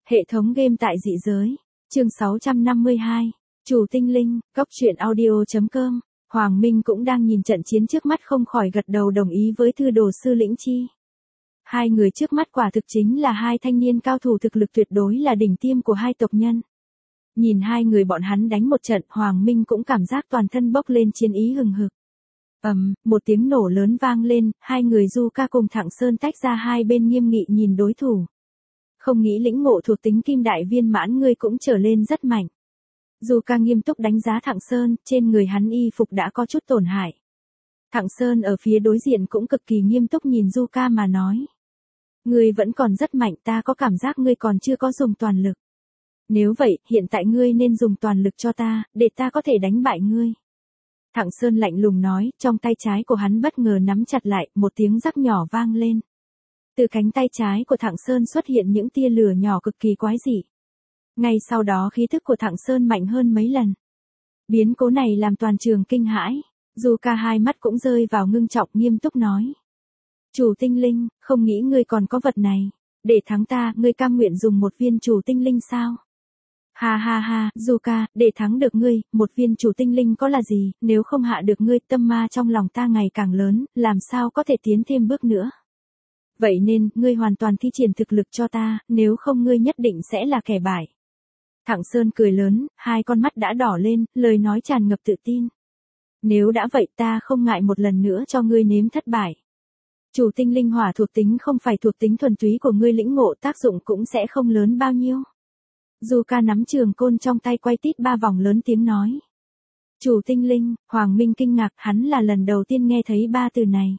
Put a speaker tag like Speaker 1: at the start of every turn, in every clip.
Speaker 1: Hệ thống game tại dị giới. Chương 652. Chủ tinh linh, Cốc truyện audio.com. Hoàng Minh cũng đang nhìn trận chiến trước mắt không khỏi gật đầu đồng ý với thư đồ sư Lĩnh Chi. Hai người trước mắt quả thực chính là hai thanh niên cao thủ thực lực tuyệt đối là đỉnh tiêm của hai tộc nhân. Nhìn hai người bọn hắn đánh một trận, Hoàng Minh cũng cảm giác toàn thân bốc lên chiến ý hừng hực. Một tiếng nổ lớn vang lên, hai người Du Ca cùng Thẳng Sơn tách ra hai bên nghiêm nghị nhìn đối thủ. Không nghĩ lĩnh ngộ thuộc tính kim đại viên mãn ngươi cũng trở lên rất mạnh. Du Ca nghiêm túc đánh giá Thẳng Sơn, trên người hắn y phục đã có chút tổn hại. Thẳng Sơn ở phía đối diện cũng cực kỳ nghiêm túc nhìn Du Ca mà nói. Ngươi vẫn còn rất mạnh, ta có cảm giác ngươi còn chưa có dùng toàn lực. Nếu vậy, hiện tại ngươi nên dùng toàn lực cho ta, để ta có thể đánh bại ngươi. Thẳng Sơn lạnh lùng nói, trong tay trái của hắn bất ngờ nắm chặt lại, một tiếng rắc nhỏ vang lên. Từ cánh tay trái của Thẳng Sơn xuất hiện những tia lửa nhỏ cực kỳ quái dị. Ngay sau đó khí thức của Thẳng Sơn mạnh hơn mấy lần. Biến cố này làm toàn trường kinh hãi, Du Ca hai mắt cũng rơi vào ngưng trọng nghiêm túc nói. Chủ tinh linh, không nghĩ ngươi còn có vật này. Để thắng ta, ngươi cam nguyện dùng một viên chủ tinh linh sao? Ha ha ha, Du Ca, để thắng được ngươi, một viên chủ tinh linh có là gì, nếu không hạ được ngươi, tâm ma trong lòng ta ngày càng lớn, làm sao có thể tiến thêm bước nữa. Vậy nên, ngươi hoàn toàn thi triển thực lực cho ta, nếu không ngươi nhất định sẽ là kẻ bại. Thẳng Sơn cười lớn, hai con mắt đã đỏ lên, lời nói tràn ngập tự tin. Nếu đã vậy ta không ngại một lần nữa cho ngươi nếm thất bại. Chủ tinh linh hỏa thuộc tính không phải thuộc tính thuần túy của ngươi lĩnh ngộ, tác dụng cũng sẽ không lớn bao nhiêu. Du Ca nắm trường côn trong tay quay tít ba vòng lớn tiếng nói. Chủ tinh linh, Hoàng Minh kinh ngạc, hắn là lần đầu tiên nghe thấy ba từ này.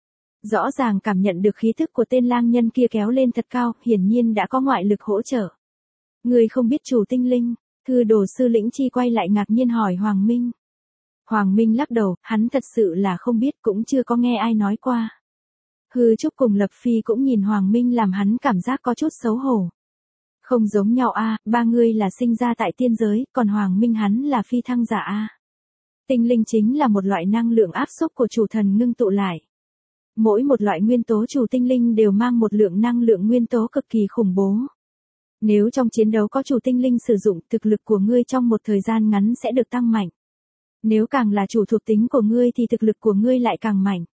Speaker 1: Rõ ràng cảm nhận được khí thức của tên lang nhân kia kéo lên thật cao, hiển nhiên đã có ngoại lực hỗ trợ. Người không biết chủ tinh linh, thư đồ sư Lĩnh Chi quay lại ngạc nhiên hỏi Hoàng Minh. Hoàng Minh lắc đầu, hắn thật sự là không biết, cũng chưa có nghe ai nói qua. Hư Trúc cùng Lập Phi cũng nhìn Hoàng Minh làm hắn cảm giác có chút xấu hổ. Không giống nhau a, ba người là sinh ra tại tiên giới, còn Hoàng Minh hắn là phi thăng giả a. Tinh linh chính là một loại năng lượng áp xúc của chủ thần ngưng tụ lại. Mỗi một loại nguyên tố chủ tinh linh đều mang một lượng năng lượng nguyên tố cực kỳ khủng bố. Nếu trong chiến đấu có chủ tinh linh sử dụng, thực lực của ngươi trong một thời gian ngắn sẽ được tăng mạnh. Nếu càng là chủ thuộc tính của ngươi thì thực lực của ngươi lại càng mạnh.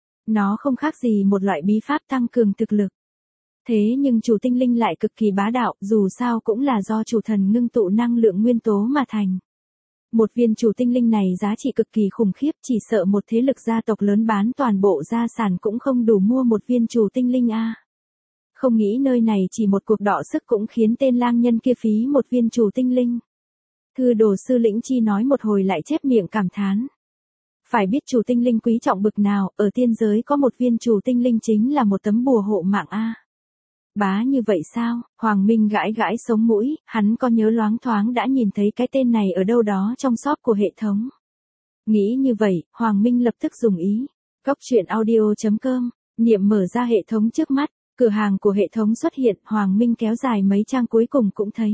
Speaker 1: Nó không khác gì một loại bí pháp tăng cường thực lực. Thế nhưng chủ tinh linh lại cực kỳ bá đạo, dù sao cũng là do chủ thần ngưng tụ năng lượng nguyên tố mà thành. Một viên chủ tinh linh này giá trị cực kỳ khủng khiếp, chỉ sợ một thế lực gia tộc lớn bán toàn bộ gia sản cũng không đủ mua một viên chủ tinh linh a. Không nghĩ nơi này chỉ một cuộc đọ sức cũng khiến tên lang nhân kia phí một viên chủ tinh linh. Thư đồ sư Lĩnh Chi nói một hồi lại chép miệng cảm thán. Phải biết chủ tinh linh quý trọng bực nào, ở tiên giới có một viên chủ tinh linh chính là một tấm bùa hộ mạng a. Bá như vậy sao? Hoàng Minh gãi gãi sống mũi, hắn có nhớ loáng thoáng đã nhìn thấy cái tên này ở đâu đó trong shop của hệ thống. Nghĩ như vậy, Hoàng Minh lập tức dùng ý. Cốc truyện audio.com, niệm mở ra hệ thống trước mắt, cửa hàng của hệ thống xuất hiện, Hoàng Minh kéo dài mấy trang cuối cùng cũng thấy.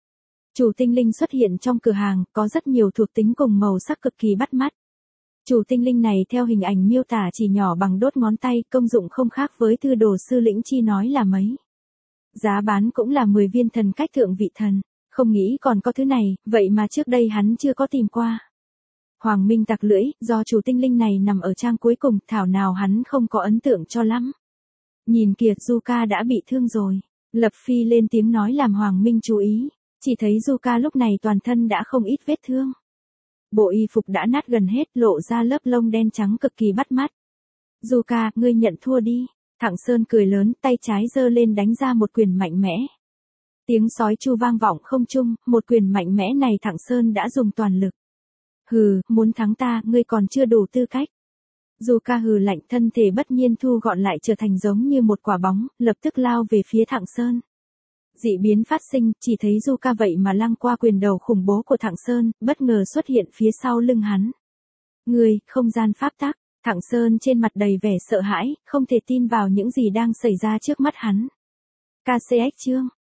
Speaker 1: Chủ tinh linh xuất hiện trong cửa hàng, có rất nhiều thuộc tính cùng màu sắc cực kỳ bắt mắt. Chủ tinh linh này theo hình ảnh miêu tả chỉ nhỏ bằng đốt ngón tay, công dụng không khác với thư đồ sư Lĩnh Chi nói là mấy. Giá bán cũng là 10 viên thần cách thượng vị thần, không nghĩ còn có thứ này, vậy mà trước đây hắn chưa có tìm qua. Hoàng Minh tặc lưỡi, do chủ tinh linh này nằm ở trang cuối cùng, thảo nào hắn không có ấn tượng cho lắm. Nhìn kìa, Du Ca đã bị thương rồi. Lập Phi lên tiếng nói làm Hoàng Minh chú ý, chỉ thấy Du Ca lúc này toàn thân đã không ít vết thương. Bộ y phục đã nát gần hết, lộ ra lớp lông đen trắng cực kỳ bắt mắt. Du Ca, ngươi nhận thua đi. Thẳng Sơn cười lớn, tay trái giơ lên đánh ra một quyền mạnh mẽ. Tiếng sói chu vang vọng không trung, một quyền mạnh mẽ này Thẳng Sơn đã dùng toàn lực. Hừ, muốn thắng ta, ngươi còn chưa đủ tư cách. Du Ca hừ lạnh, thân thể bất nhiên thu gọn lại trở thành giống như một quả bóng, lập tức lao về phía Thẳng Sơn. Dị biến phát sinh, chỉ thấy Du Ca vậy mà lăng qua quyền đầu khủng bố của Thẳng Sơn, bất ngờ xuất hiện phía sau lưng hắn. Ngươi, không gian pháp tắc. Thẳng Sơn trên mặt đầy vẻ sợ hãi, không thể tin vào những gì đang xảy ra trước mắt hắn. KCX chương